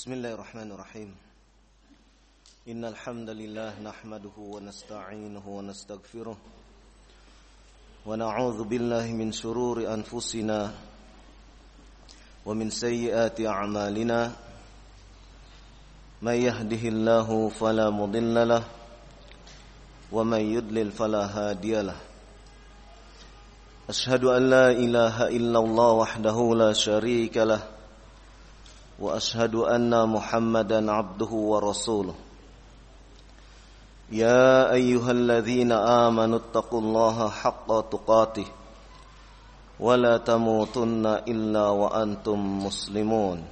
Bismillahirrahmanirrahim. Innal hamdalillah nahmaduhu wa nasta'inuhu wa nastaghfiruh wa na'udzu billahi min shururi anfusina wa min sayyiati a'malina. May yahdihillahu fala mudilla lahu wa may yudlil fala hadiya lahu. Ashhadu an la ilaha illallah wahdahu la syarika lahu wa ashhadu anna Muhammadan abduhu wa rasuluh. Ya ayyuhalladzina amanu taqullaha haqqa tuqatih wa la tamutunna illa wa antum muslimun.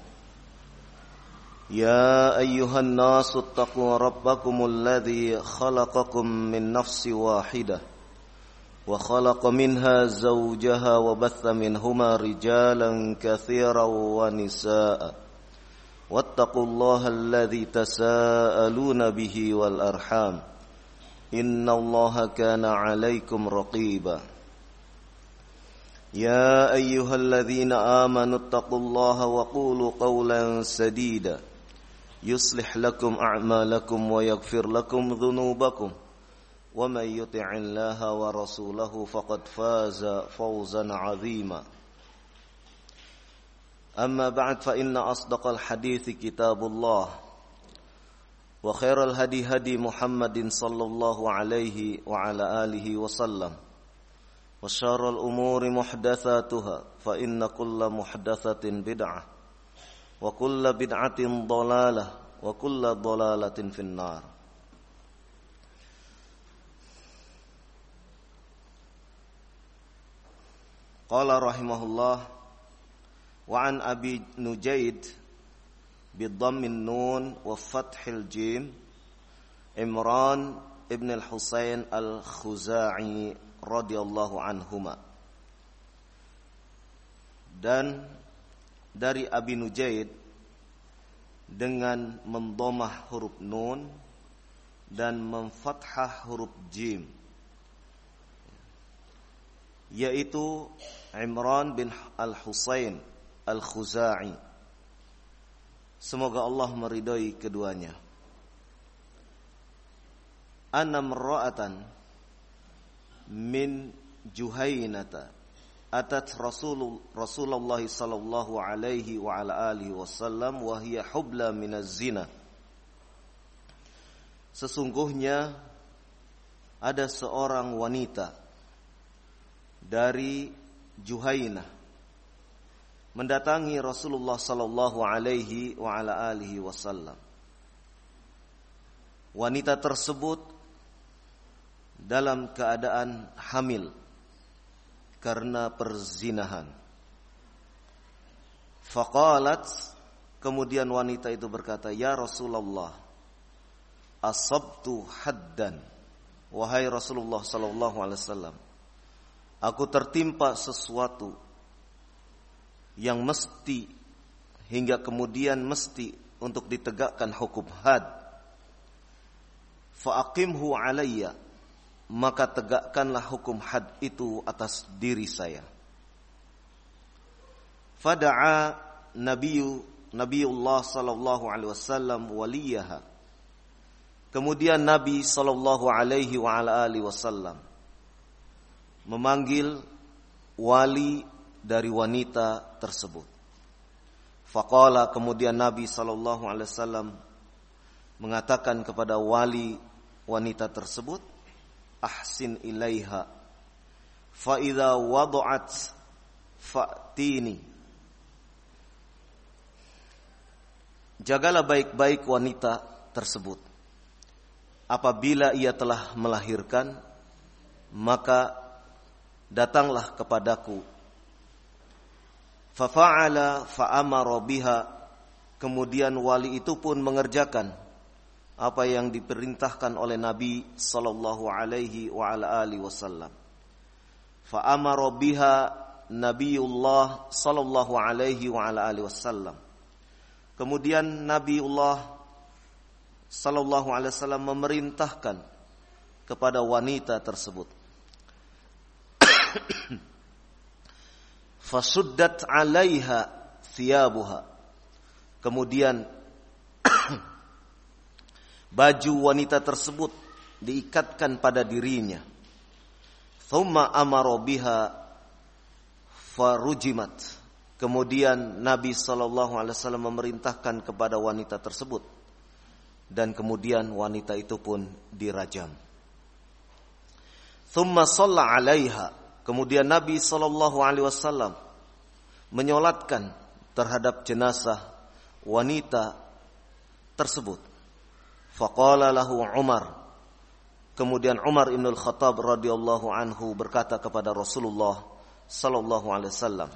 Ya ayyuhan nasu taqu rabbakumul ladzi khalaqakum min nafsin wahidah wa khalaqa minha zawjaha wa batha minhuma rijalan katsiran wa nisaa'a. Wattaqullaha alladzi tasaaluna bihi wal arham. Innallaha kana 'alaikum raqiba. Ya ayyuhalladzina amanu taqullaha wa qulu qawlan sadida yuslih lakum a'malakum wa yaghfir lakum dhunubakum. Wa may yuti'illaha wa rasulahu faqad faza fawzan 'azima. Amma ba'd fa inna asdaqal hadithi kitabullah wa khairal hadi hadi Muhammadin sallallahu alaihi wa ala alihi wa sallam wa syarrul umuri muhdatsatuha fa inna kulla muhdatsatin bid'ah wa kulla bid'atin dhalalah wa kulla dhalalatin finnar. Qala rahimahullah wa an Abi Nujaid bidhammin nun wa fathil jim Imran ibn al-Husain al-Khuza'i radhiyallahu anhuma. Dan dari Abi Nujaid dengan mendhamah huruf nun dan memfathah huruf jim, yaitu Imran bin al-Husain Al-Khuza'i. Semoga Allah meridai keduanya. Anna marra'atan min Juhainata atat Rasulullah sallallahu alaihi wa ala alihi wasallam wa hiya hubla minaz zina. Sesungguhnya ada seorang wanita dari Juhainah mendatangi Rasulullah sallallahu alaihi wa ala alihi wasallam. Wanita tersebut dalam keadaan hamil karena perzinahan. Faqalat, kemudian wanita itu berkata, "Ya Rasulullah, asabtu haddan." Wahai Rasulullah sallallahu alaihi wasallam, aku tertimpa sesuatu yang mesti hingga kemudian mesti untuk ditegakkan hukum had. Fa'aqimhu alayya, maka tegakkanlah hukum had itu atas diri saya. Fada'a Nabiullah sallallahu alaihi wasallam waliyaha. Kemudian Nabi sallallahu alaihi wa ala alihi wasallam memanggil wali dari wanita tersebut. Faqala, kemudian Nabi sallallahu alaihi wasallam mengatakan kepada wali wanita tersebut, ahsin ilaiha fa idza wada'at fa'tini. Jagalah baik-baik wanita tersebut. Apabila ia telah melahirkan, maka datanglah kepadaku. Fafa'ala fa'amara biha, kemudian wali itu pun mengerjakan apa yang diperintahkan oleh Nabi sallallahu alaihi wa ala alihi wasallam. Fa'amara biha Nabiullah sallallahu alaihi wa ala alihi wasallam. Kemudian Nabiullah sallallahu alaihi wasallam memerintahkan kepada wanita tersebut. Fasuddat 'alaiha thiyabuha. Kemudian baju wanita tersebut diikatkan pada dirinya. Thumma amara biha farujimat. Kemudian Nabi SAW memerintahkan kepada wanita tersebut, dan kemudian wanita itu pun dirajam. Thumma shalla 'alaiha. Kemudian Nabi SAW menyolatkan terhadap jenazah wanita tersebut. Faqala lahu Umar. Kemudian Umar ibn al-Khattab radhiyallahu anhu berkata kepada Rasulullah sallallahu alaihi wasallam,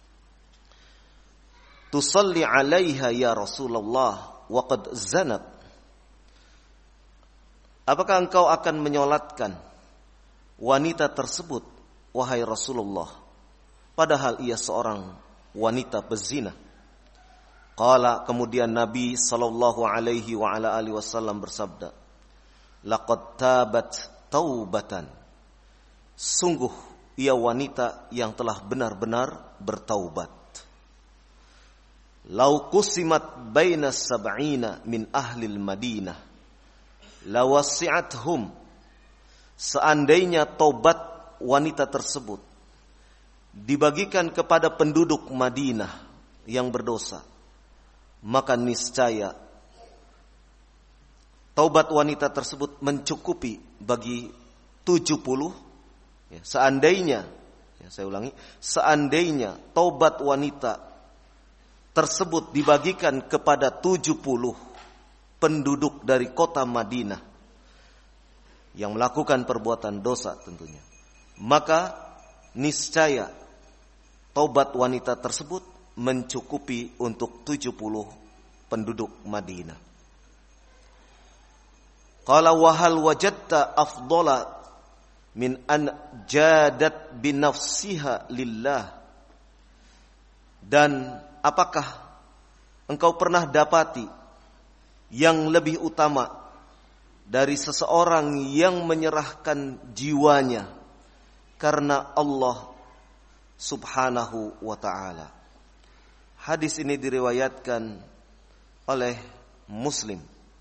"Tusalli 'alaiha ya Rasulullah wa qad zanat." Apakah engkau akan menyolatkan wanita tersebut, wahai Rasulullah, padahal ia seorang wanita pezina? Qala, kemudian Nabi sallallahu alaihi wa ala alihi wasallam bersabda, "Laqad tabat taubatan." Sungguh ia wanita yang telah benar-benar bertaubat. "Lau qusimat baina sab'ina min ahlil Madinah lawasi'athum." Seandainya taubat wanita tersebut dibagikan kepada penduduk Madinah yang berdosa, maka niscaya taubat wanita tersebut mencukupi bagi 70. Seandainya, saya ulangi, seandainya taubat wanita tersebut dibagikan kepada 70 penduduk dari kota Madinah yang melakukan perbuatan dosa tentunya, maka niscaya taubat wanita tersebut mencukupi untuk 70 penduduk Madinah. Qala wa hal wajadta afdala min an jadat binafsiha lillah. Dan apakah engkau pernah dapati yang lebih utama dari seseorang yang menyerahkan jiwanya karena Allah Subhanahu wa ta'ala? Hadis ini diriwayatkan oleh Muslim.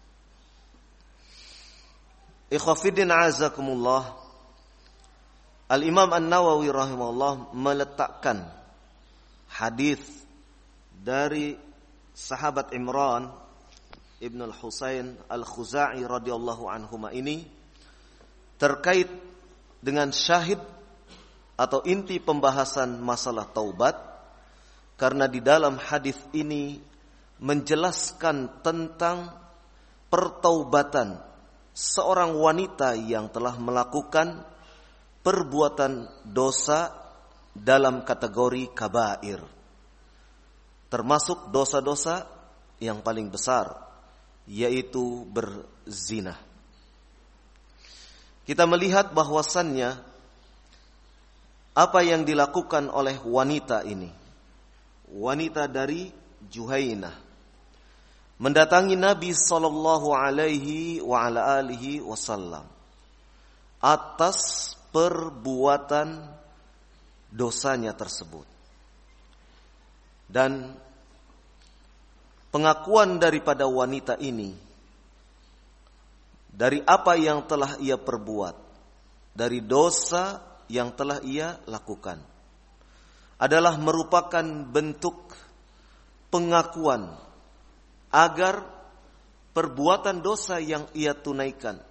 Ikhwafiddin azakumullah, Al-Imam An-Nawawi rahimahullah meletakkan hadis dari sahabat Imran Ibn al-Husain al-Khuzai radhiyallahu anhuma ini terkait dengan syahid atau inti pembahasan masalah taubat, karena di dalam hadis ini menjelaskan tentang pertaubatan seorang wanita yang telah melakukan perbuatan dosa dalam kategori kabair, termasuk dosa-dosa yang paling besar, yaitu berzina. Kita melihat bahwasannya apa yang dilakukan oleh wanita ini, wanita dari Juhainah, mendatangi Nabi sallallahu alaihi wa ala alihi wasallam atas perbuatan dosanya tersebut. Dan pengakuan daripada wanita ini dari apa yang telah ia perbuat, dari dosa yang telah ia lakukan, adalah merupakan bentuk pengakuan agar perbuatan dosa yang ia tunaikan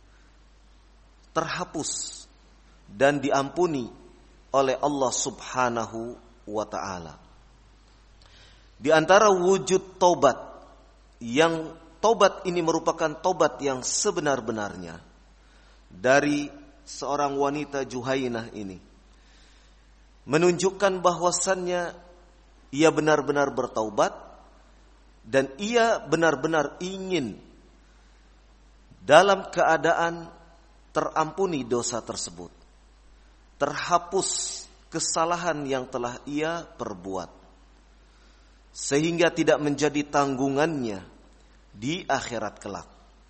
terhapus dan diampuni oleh Allah Subhanahu wa ta'ala. Di antara wujud taubat, yang taubat ini merupakan taubat yang sebenar-benarnya dari seorang wanita Juhainah ini, menunjukkan bahwasannya ia benar-benar bertaubat dan ia benar-benar ingin dalam keadaan terampuni dosa tersebut, terhapus kesalahan yang telah ia perbuat, sehingga tidak menjadi tanggungannya di akhirat kelak.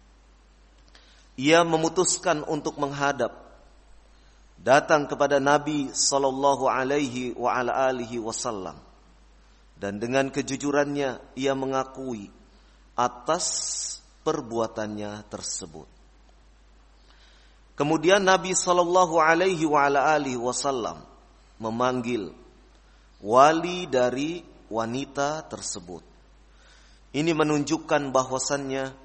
Ia memutuskan untuk menghadap, datang kepada Nabi sallallahu alaihi wa ala alihi wasallam, dan dengan kejujurannya ia mengakui atas perbuatannya tersebut. Kemudian Nabi sallallahu alaihi wasallam memanggil wali dari wanita tersebut. Ini menunjukkan bahwasannya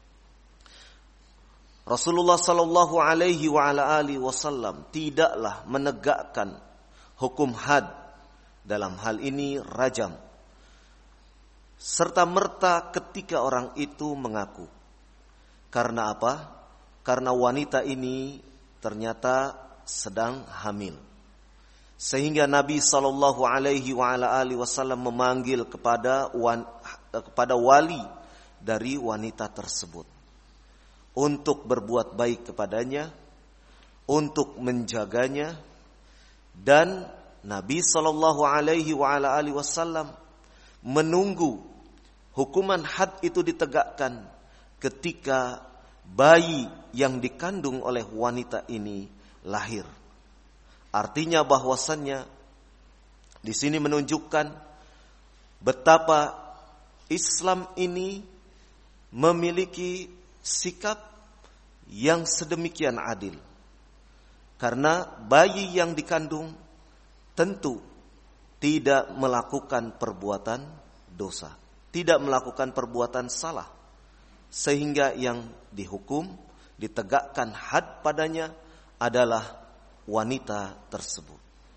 Rasulullah sallallahu alaihi wasallam tidaklah menegakkan hukum had, dalam hal ini rajam, serta merta ketika orang itu mengaku. Karena apa? Karena wanita ini ternyata sedang hamil. Sehingga Nabi sallallahu alaihi wasallam memanggil kepada wali dari wanita tersebut untuk berbuat baik kepadanya, untuk menjaganya, dan Nabi sallallahu alaihi wasallam menunggu hukuman had itu ditegakkan ketika bayi yang dikandung oleh wanita ini lahir. Artinya bahwasannya di sini menunjukkan betapa Islam ini memiliki sikap yang sedemikian adil. Karena bayi yang dikandung tentu tidak melakukan perbuatan dosa, tidak melakukan perbuatan salah, sehingga yang dihukum, ditegakkan had padanya adalah wanita tersebut.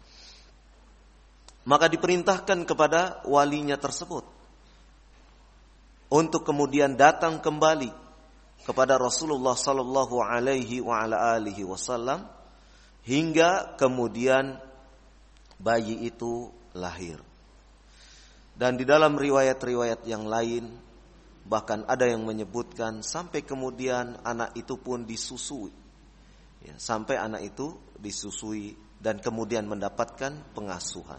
Maka diperintahkan kepada walinya tersebut untuk kemudian datang kembali kepada Rasulullah sallallahu alaihi wasallam hingga kemudian bayi itu lahir. Dan di dalam riwayat-riwayat yang lain bahkan ada yang menyebutkan sampai kemudian anak itu pun disusui. Ya, sampai anak itu disusui dan kemudian mendapatkan pengasuhan.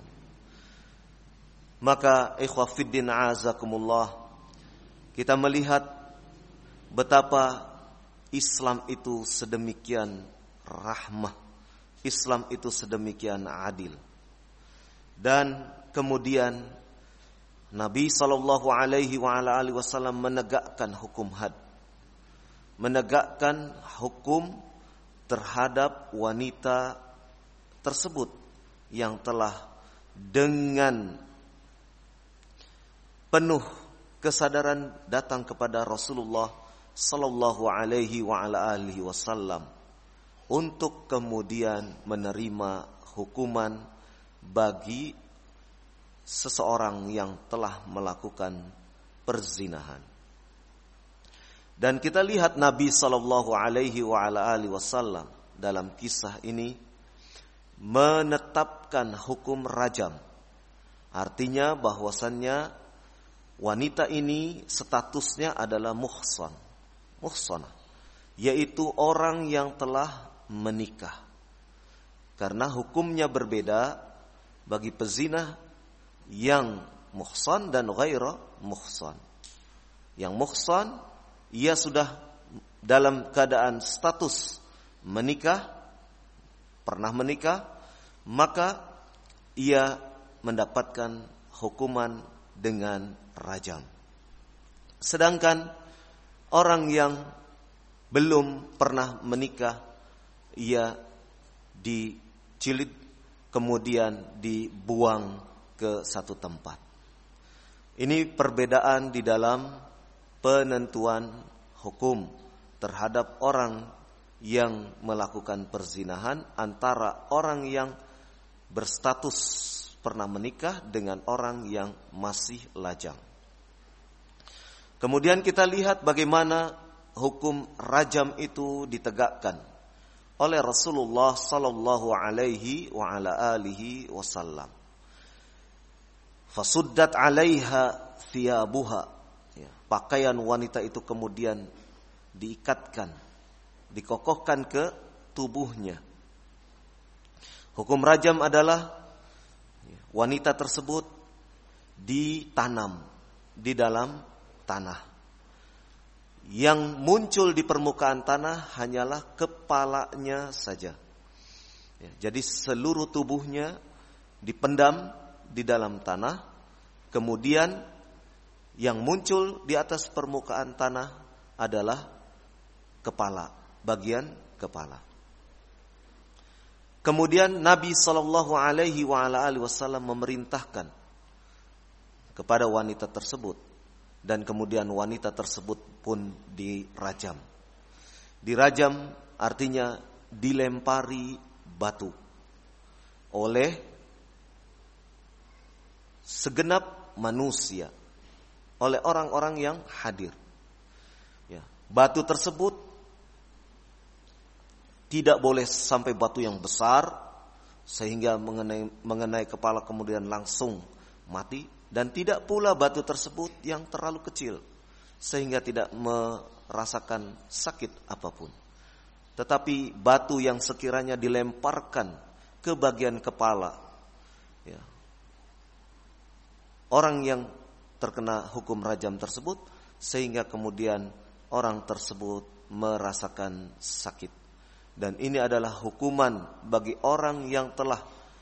Maka ikhwah fiddin a'azakumullah, kita melihat betapa Islam itu sedemikian rahmah, Islam itu sedemikian adil. Dan kemudian Nabi sallallahu alaihi wasallam menegakkan hukum had, menegakkan hukum terhadap wanita tersebut yang telah dengan penuh kesadaran datang kepada Rasulullah sallallahu alaihi wasallam untuk kemudian menerima hukuman bagi seseorang yang telah melakukan perzinahan. Dan kita lihat Nabi sallallahu alaihi wasallam dalam kisah ini menetapkan hukum rajam. Artinya bahwasannya wanita ini statusnya adalah muhsanah, yaitu orang yang telah menikah. Karena hukumnya berbeda bagi pezina yang muhsan dan ghaira muhsan. Yang muhsan, ia sudah dalam keadaan status menikah, pernah menikah, maka ia mendapatkan hukuman dengan rajam. Sedangkan orang yang belum pernah menikah, ia dicilid kemudian dibuang ke satu tempat. Ini perbedaan di dalam penentuan hukum terhadap orang yang melakukan perzinahan antara orang yang berstatus pernah menikah dengan orang yang masih lajang. Kemudian kita lihat bagaimana hukum rajam itu ditegakkan oleh Rasulullah sallallahu alaihi wasallam. Fasuddat 'alaiha thiyabuha. Ya, pakaian wanita itu kemudian diikatkan, dikokohkan ke tubuhnya. Hukum rajam adalah wanita tersebut ditanam di dalam tanah. Yang muncul di permukaan tanah hanyalah kepalanya saja. Ya, jadi seluruh tubuhnya dipendam di dalam tanah. Kemudian yang muncul di atas permukaan tanah adalah kepala, bagian kepala. Kemudian Nabi sallallahu alaihi wasallam memerintahkan kepada wanita tersebut, dan kemudian wanita tersebut pun dirajam. Dirajam artinya dilempari batu oleh segenap manusia, oleh orang-orang yang hadir. Ya, batu tersebut tidak boleh sampai batu yang besar sehingga mengenai kepala kemudian langsung mati, dan tidak pula batu tersebut yang terlalu kecil sehingga tidak merasakan sakit apapun. Tetapi batu yang sekiranya dilemparkan ke bagian kepala, ya, orang yang terkena hukum rajam tersebut, sehingga kemudian orang tersebut merasakan sakit. Dan ini adalah hukuman bagi orang yang telah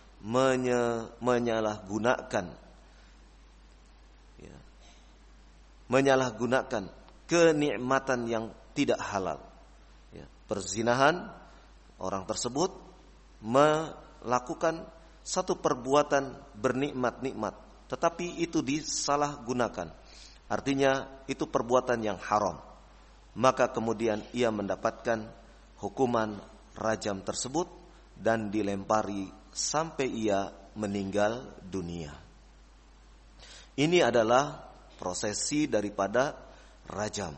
menyalahgunakan kenikmatan yang tidak halal. Ya, perzinahan, orang tersebut melakukan satu perbuatan bernikmat-nikmat, tetapi itu disalahgunakan. Artinya itu perbuatan yang haram. Maka kemudian ia mendapatkan hukuman rajam tersebut dan dilempari sampai ia meninggal dunia. Ini adalah prosesi daripada rajam.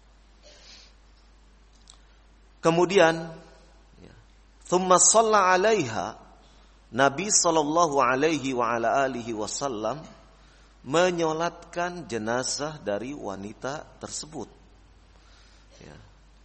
Kemudian thumma shalla 'alaiha, Nabi sallallahu alaihi wa ala alihi wasallam menyolatkan jenazah dari wanita tersebut. Ya.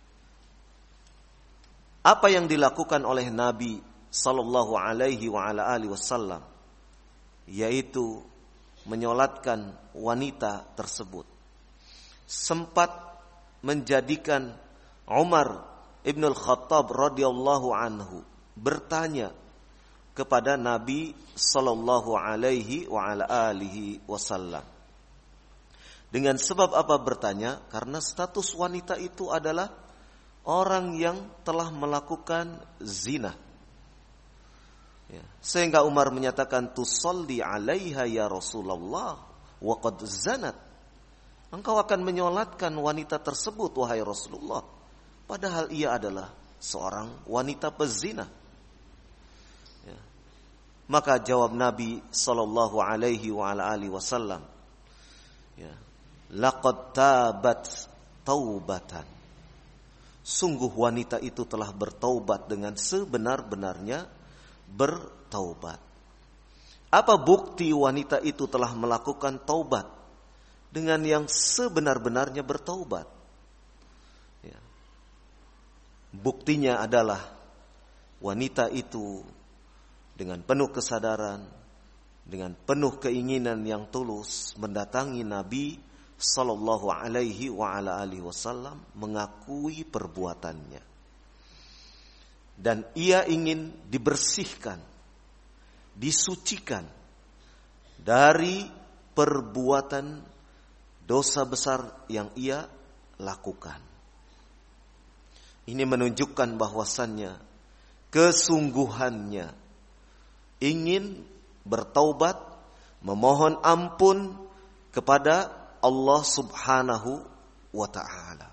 Apa yang dilakukan oleh Nabi sallallahu alaihi wa ala alihi wasallam, yaitu menyolatkan wanita tersebut, sempat menjadikan Umar ibn al-Khattab radhiyallahu anhu bertanya kepada Nabi sallallahu alaihi wa ala alihi wasallam. Dengan sebab apa bertanya? Karena status wanita itu adalah orang yang telah melakukan zina. Ya. Sehingga Umar menyatakan, tusalli 'alaiha ya Rasulullah wa qad zanat. Engkau akan menyolatkan wanita tersebut wahai Rasulullah, padahal ia adalah seorang wanita pezina. Ya. Maka jawab Nabi sallallahu alaihi wa ala alihi wasallam, ya, laqad tabat taubatan. Sungguh wanita itu telah bertaubat dengan sebenar-benarnya bertaubat. Apa bukti wanita itu telah melakukan taubat dengan yang sebenar-benarnya bertaubat? Ya. Buktinya adalah wanita itu dengan penuh kesadaran, dengan penuh keinginan yang tulus mendatangi Nabi sallallahu alaihi wa ala alihi wasallam, mengakui perbuatannya. Dan ia ingin dibersihkan, disucikan dari perbuatan dosa besar yang ia lakukan. Ini menunjukkan bahwasannya kesungguhannya ingin bertaubat, memohon ampun kepada Allah subhanahu wa ta'ala.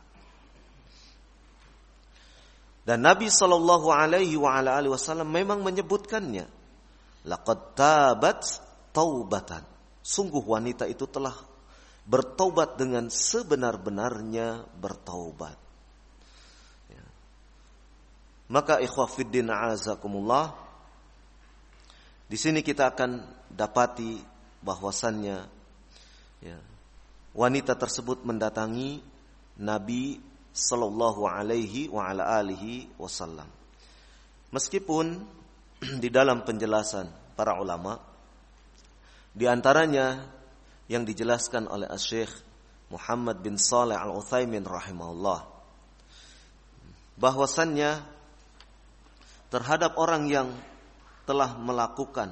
Dan Nabi sallallahu alaihi wa ala alihi wasallam memang menyebutkannya. Laqad tabat taubatan. Sungguh wanita itu telah bertaubat dengan sebenar-benarnya bertaubat. Ya. Maka ikhwah fiddin a'azakumullah, di sini kita akan dapati bahwasannya, ya, wanita tersebut mendatangi Nabi sallallahu alaihi wa ala alihi wasallam. Meskipun di dalam penjelasan para ulama, di antaranya yang dijelaskan oleh Syekh Muhammad bin Shalih Al-Utsaimin rahimahullah, bahwasannya terhadap orang yang telah melakukan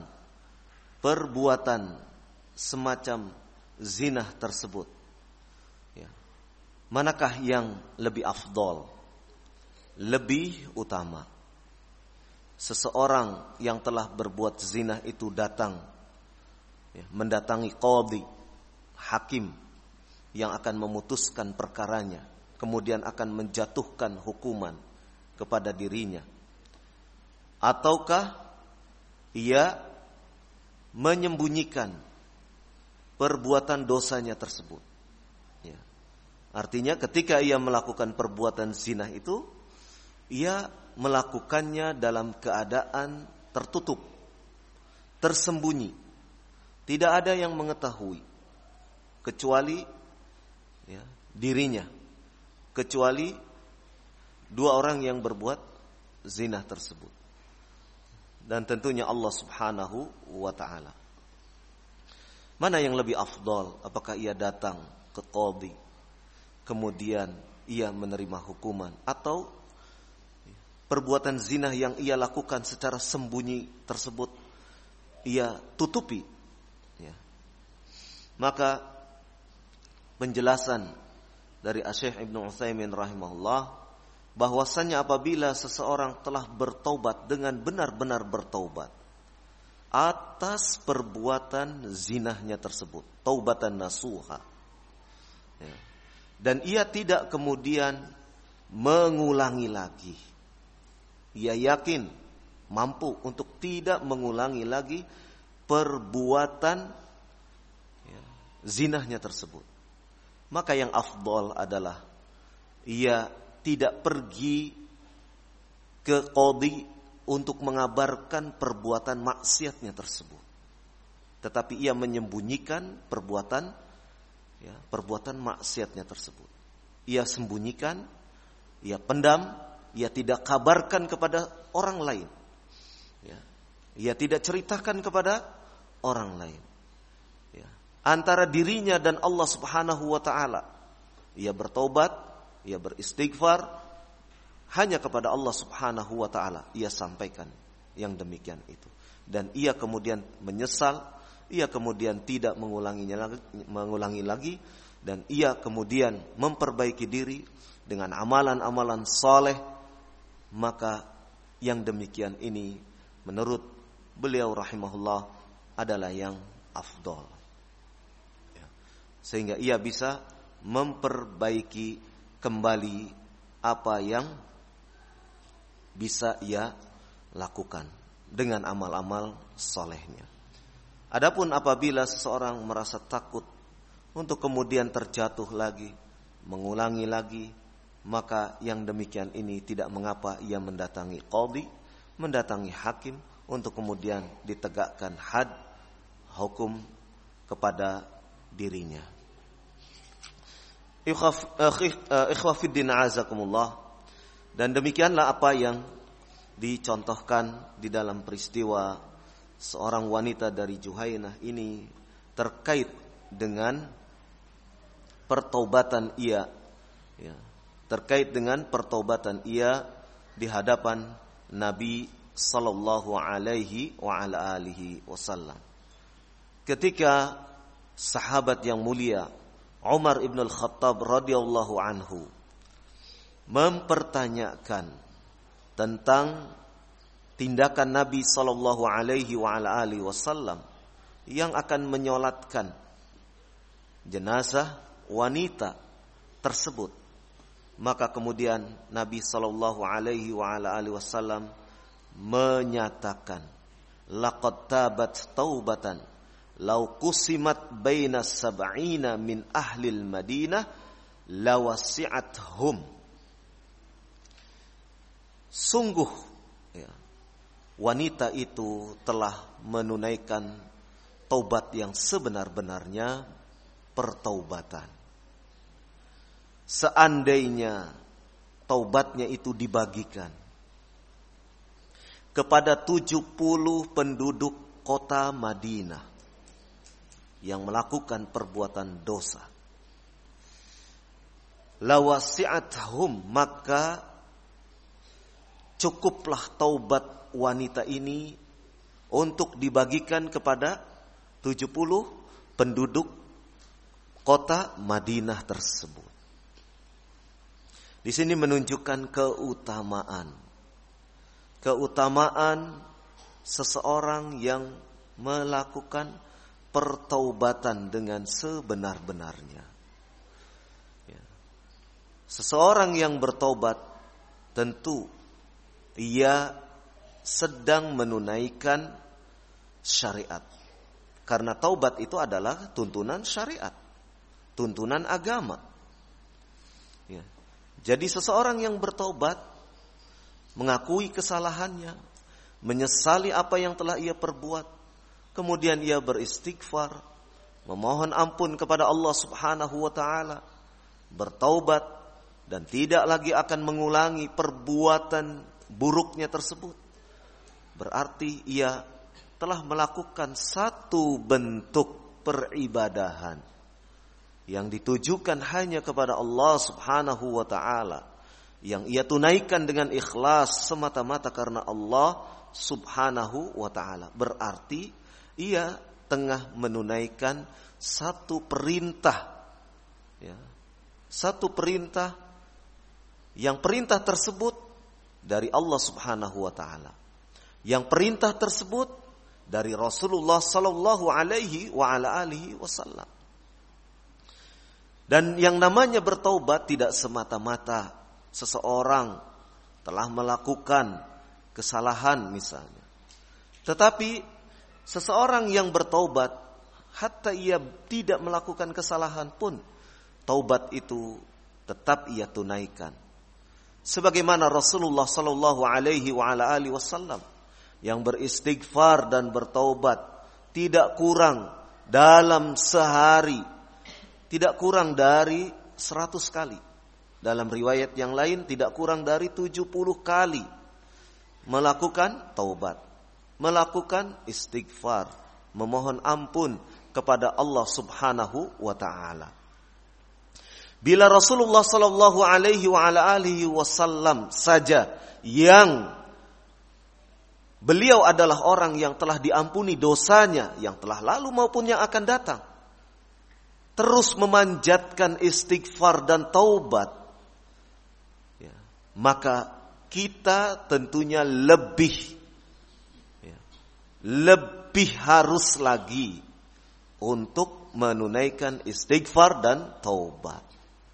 perbuatan semacam zina tersebut, ya, manakah yang lebih afdol, lebih utama? Seseorang yang telah berbuat zina itu datang, mendatangi qadhi, hakim yang akan memutuskan perkaranya, kemudian akan menjatuhkan hukuman kepada dirinya, ataukah ia menyembunyikan perbuatan dosanya tersebut. Ya. Artinya ketika ia melakukan perbuatan zina itu, ia melakukannya dalam keadaan tertutup, tersembunyi, tidak ada yang mengetahui kecuali dirinya, kecuali dua orang yang berbuat zina tersebut, dan tentunya Allah Subhanahu wa ta'ala. Mana yang lebih afdal? Apakah ia datang ke qadhi kemudian ia menerima hukuman, atau perbuatan zina yang ia lakukan secara sembunyi tersebut ia tutupi? Maka penjelasan dari Syekh Ibnu Utsaimin rahimahullah, bahwasanya apabila seseorang telah bertaubat dengan benar-benar bertaubat atas perbuatan zinahnya tersebut, taubatan nasuha, dan ia tidak kemudian mengulangi lagi, ia yakin mampu untuk tidak mengulangi lagi perbuatan zinahnya tersebut, maka yang afdal adalah ia tidak pergi ke qadhi untuk mengabarkan perbuatan maksiatnya tersebut, tetapi ia menyembunyikan perbuatan maksiatnya tersebut. Ia sembunyikan, ia pendam, ia tidak kabarkan kepada orang lain. Ia tidak ceritakan kepada orang lain. Antara dirinya dan Allah Subhanahu wa ta'ala, ia bertobat, ia beristighfar, hanya kepada Allah Subhanahu wa ta'ala ia sampaikan yang demikian itu, dan ia kemudian menyesal, ia kemudian tidak mengulangi lagi, dan ia kemudian memperbaiki diri dengan amalan-amalan saleh. Maka yang demikian ini menurut beliau rahimahullah adalah yang afdal, sehingga ia bisa memperbaiki kembali apa yang bisa ia lakukan dengan amal-amal solehnya. Adapun apabila seseorang merasa takut untuk kemudian terjatuh lagi, mengulangi lagi, maka yang demikian ini tidak mengapa ia mendatangi qadhi, mendatangi hakim untuk kemudian ditegakkan had, hukum kepada dirinya. Ikhwafiddin azakumullah. Dan demikianlah apa yang dicontohkan di dalam peristiwa seorang wanita dari Juhainah ini terkait dengan pertaubatan ia, terkait dengan pertaubatan ia di hadapan Nabi sallallahu alaihi wa ala alihi wasallam. Ketika sahabat yang mulia Umar ibn al-Khattab radhiyallahu anhu mempertanyakan tentang tindakan Nabi sallallahu alaihi wa ala alihi wasallam yang akan menyolatkan jenazah wanita tersebut, maka kemudian Nabi sallallahu alaihi wa ala alihi wasallam menyatakan, laqad tabat taubatan law qusimat baina sab'ina min ahlil Madinah lawasi'athum. Sungguh wanita itu telah menunaikan taubat yang sebenar-benarnya pertaubatan. Seandainya taubatnya itu dibagikan kepada 70 penduduk kota Madinah yang melakukan perbuatan dosa, lawasi'athum, maka cukuplah taubat wanita ini untuk dibagikan kepada 70 penduduk kota Madinah tersebut. Di sini menunjukkan keutamaan seseorang yang melakukan pertaubatan dengan sebenar-benarnya. Ya. Seseorang yang bertaubat tentu ia sedang menunaikan syariat. Karena taubat itu adalah tuntunan syariat, tuntunan agama. Ya. Jadi seseorang yang bertaubat, mengakui kesalahannya, menyesali apa yang telah ia perbuat, kemudian ia beristighfar, memohon ampun kepada Allah Subhanahu wa taala, bertaubat dan tidak lagi akan mengulangi perbuatan buruknya tersebut. Berarti ia telah melakukan satu bentuk peribadahan yang ditujukan hanya kepada Allah Subhanahu wa taala, yang ia tunaikan dengan ikhlas semata-mata karena Allah Subhanahu wa taala. Berarti ia tengah menunaikan satu perintah, ya, satu perintah yang perintah tersebut dari Allah Subhanahu wa taala, yang perintah tersebut dari Rasulullah sallallahu alaihi wa ala alihi wasallam. Dan yang namanya bertaubat tidak semata-mata seseorang telah melakukan kesalahan misalnya. Tetapi seseorang yang bertaubat, hatta ia tidak melakukan kesalahan pun, taubat itu tetap ia tunaikan. Sebagaimana Rasulullah sallallahu alaihi wa ala alihi wasallam yang beristighfar dan bertaubat tidak kurang dalam sehari, tidak kurang dari 100 kali. Dalam riwayat yang lain tidak kurang dari 70 kali melakukan taubat, melakukan istighfar, memohon ampun kepada Allah Subhanahu wa taala. Bila Rasulullah sallallahu alaihi wa ala alihi wasallam saja yang beliau adalah orang yang telah diampuni dosanya yang telah lalu maupun yang akan datang, terus memanjatkan istighfar dan taubat, ya, maka kita tentunya lebih harus lagi untuk menunaikan istighfar dan taubat.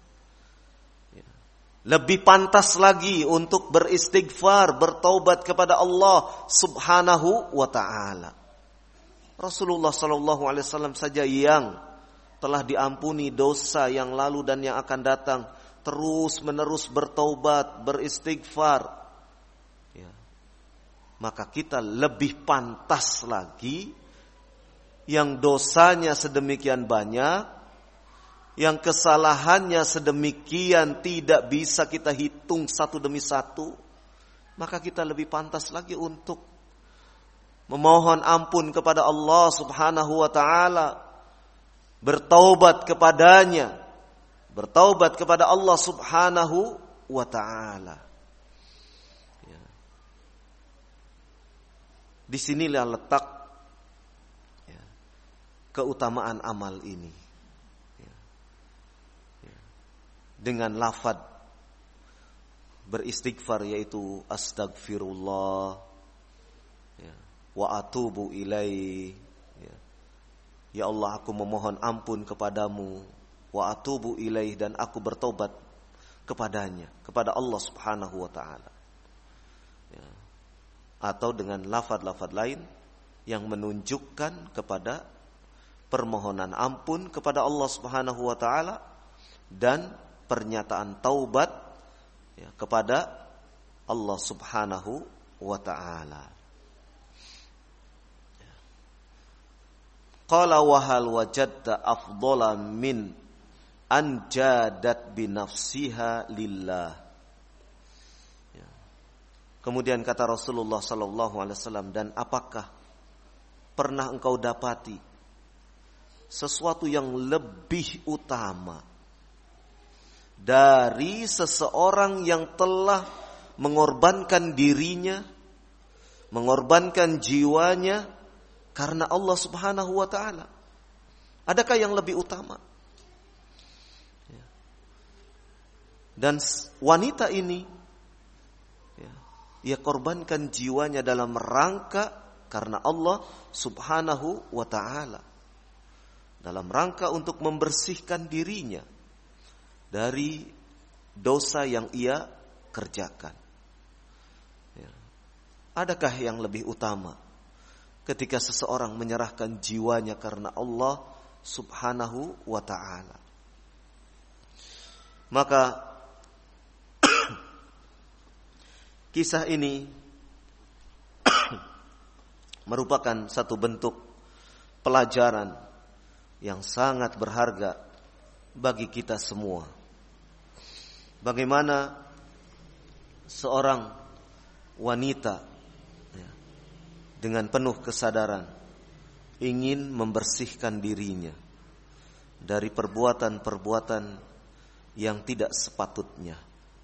Lebih pantas lagi untuk beristighfar, bertaubat kepada Allah Subhanahu wa taala. Rasulullah sallallahu alaihi wasallam saja yang telah diampuni dosa yang lalu dan yang akan datang, terus-menerus bertaubat, beristighfar. Ya. Maka kita lebih pantas lagi yang dosanya sedemikian banyak, yang kesalahannya sedemikian tidak bisa kita hitung satu demi satu, maka kita lebih pantas lagi untuk memohon ampun kepada Allah Subhanahu wa taala, bertaubat kepadanya, bertaubat kepada Allah Subhanahu wa taala. Ya. Disinilah letak, ya, keutamaan amal ini. Dengan lafaz beristighfar yaitu astagfirullah, ya, wa atubu ilaih, ya Allah aku memohon ampun kepadamu, wa atubu ilaih, dan aku bertobat kepadanya, kepada Allah Subhanahu wa taala, ya. Atau dengan lafaz-lafaz lain yang menunjukkan kepada permohonan ampun kepada Allah Subhanahu wa taala dan pernyataan taubat, ya, kepada Allah Subhanahu wa taala. Qala wa hal wajadta afdhala min an jadat bi nafsiha lillah. Ya. Kemudian kata Rasulullah sallallahu alaihi wasallam, dan apakah pernah engkau dapati sesuatu yang lebih utama dari seseorang yang telah mengorbankan dirinya, mengorbankan jiwanya karena Allah Subhanahu wa taala? Adakah yang lebih utama? Dan wanita ini ia korbankan jiwanya dalam rangka karena Allah Subhanahu wa ta'ala, dalam rangka untuk membersihkan dirinya dari dosa yang ia kerjakan. Adakah yang lebih utama ketika seseorang menyerahkan jiwanya karena Allah Subhanahu wa ta'ala? Maka kisah ini merupakan satu bentuk pelajaran yang sangat berharga bagi kita semua. Bagaimana seorang wanita dengan penuh kesadaran ingin membersihkan dirinya dari perbuatan-perbuatan yang tidak sepatutnya.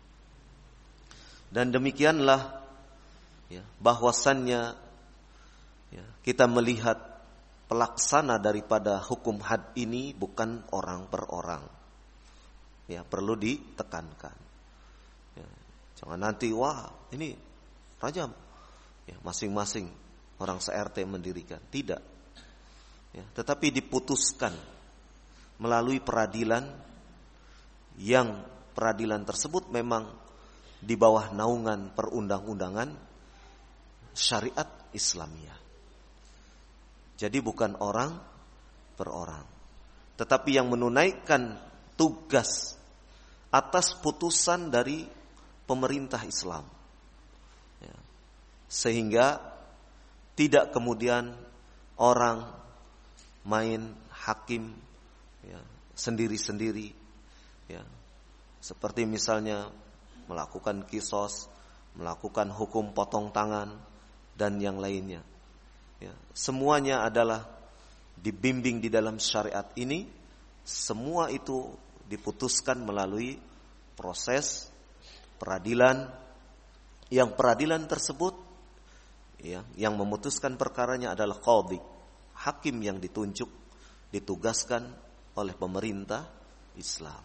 Dan demikianlah bahwasannya kita melihat pelaksana daripada hukum had ini bukan orang per orang. Perlu ditekankan. Jangan nanti ini rajam. Masing-masing orang se-RT mendirikan. Tidak. Tetapi diputuskan melalui peradilan yang peradilan tersebut memang di bawah naungan perundang-undangan syariat Islamiyah. Jadi bukan orang per orang, tetapi yang menunaikan tugas atas putusan dari pemerintah Islam. Sehingga tidak kemudian orang main hakim sendiri-sendiri, seperti misalnya melakukan kisos, melakukan hukum potong tangan dan yang lainnya. Semuanya adalah dibimbing di dalam syariat ini. Semua itu diputuskan melalui proses peradilan, yang peradilan tersebut yang memutuskan perkaranya adalah qadhi, hakim yang ditunjuk, ditugaskan oleh pemerintah Islam.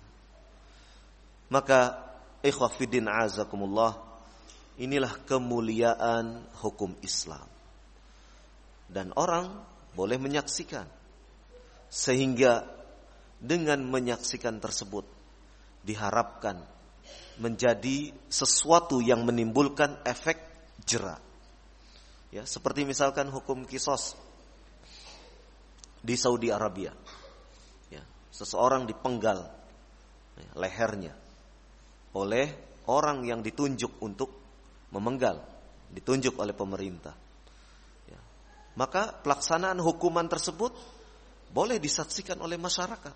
Maka ikhwah fiddin azakumullah, inilah kemuliaan hukum Islam. Dan orang boleh menyaksikan. Sehingga dengan menyaksikan tersebut diharapkan menjadi sesuatu yang menimbulkan efek jera. Seperti misalkan hukum kisos di Saudi Arabia. Seseorang dipenggal lehernya oleh orang yang ditunjuk untuk memenggal, ditunjuk oleh pemerintah. Maka pelaksanaan hukuman tersebut boleh disaksikan oleh masyarakat.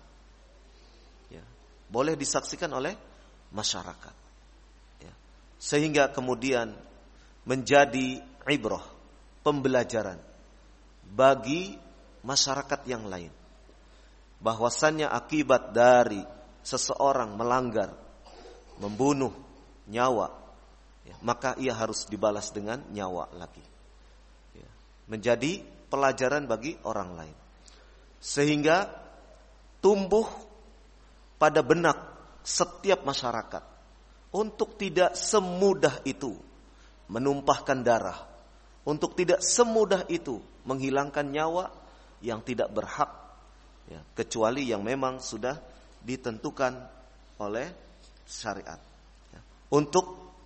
Boleh disaksikan oleh masyarakat. Sehingga kemudian menjadi ibrah, pembelajaran bagi masyarakat yang lain. Bahwasannya akibat dari seseorang melanggar, membunuh nyawa, maka ia harus dibalas dengan nyawa lagi. Menjadi pelajaran bagi orang lain. Sehingga tumbuh pada benak setiap masyarakat untuk tidak semudah itu menumpahkan darah, untuk tidak semudah itu menghilangkan nyawa yang tidak berhak, kecuali yang memang sudah ditentukan oleh syariat, untuk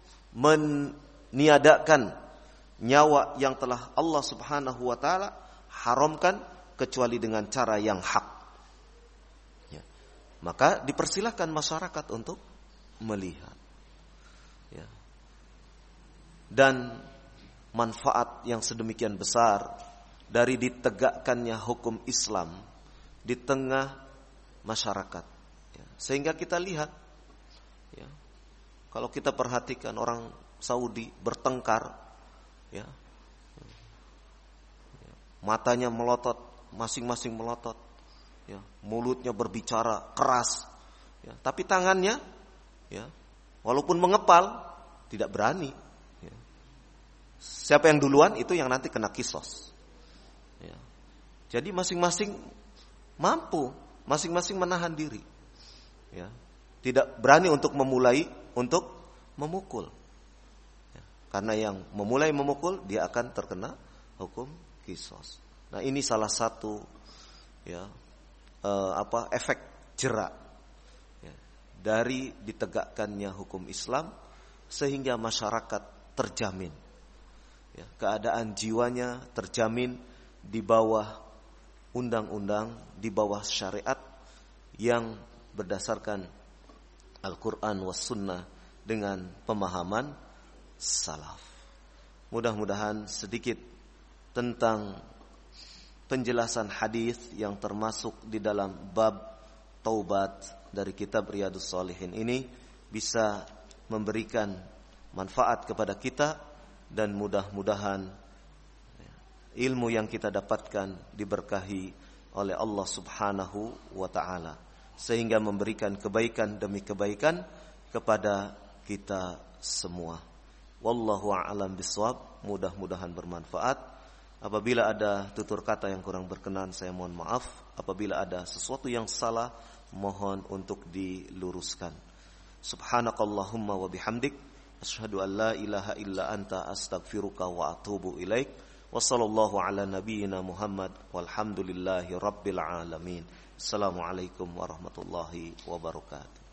meniadakan nyawa yang telah Allah Subhanahu wa ta'ala haramkan kecuali dengan cara yang hak. Maka dipersilahkan masyarakat untuk melihat. Dan manfaat yang sedemikian besar dari ditegakkannya hukum Islam di tengah masyarakat. Sehingga kita lihat, kalau kita perhatikan orang Saudi bertengkar, matanya melotot, masing-masing melotot, mulutnya berbicara keras, tapi tangannya, walaupun mengepal, tidak berani. Siapa yang duluan itu yang nanti kena kisos. Jadi masing-masing mampu, masing-masing menahan diri. Tidak berani untuk memulai untuk memukul. Karena yang memulai memukul dia akan terkena hukum qisas. Nah, ini salah satu efek jerak dari ditegakkannya hukum Islam, sehingga masyarakat terjamin, keadaan jiwanya terjamin di bawah undang-undang, di bawah syariat yang berdasarkan Al-Quran was sunnah dengan pemahaman salaf. Mudah-mudahan sedikit tentang penjelasan hadis yang termasuk di dalam bab taubat dari kitab Riyadhus Shalihin ini bisa memberikan manfaat kepada kita, dan mudah-mudahan ilmu yang kita dapatkan diberkahi oleh Allah Subhanahu wa taala, sehingga memberikan kebaikan demi kebaikan kepada kita semua. Wallahu a'lam bishawab. Mudah-mudahan bermanfaat. Apabila ada tutur kata yang kurang berkenan, saya mohon maaf. Apabila ada sesuatu yang salah, mohon untuk diluruskan. Subhanakallahumma wa bihamdik, asyhadu an la ilaha illa anta, astaghfiruka wa atubu ilaik. Wa sallallahu ala nabiyyina Muhammad walhamdulillahi rabbil alamin. Assalamualaikum warahmatullahi wabarakatuh.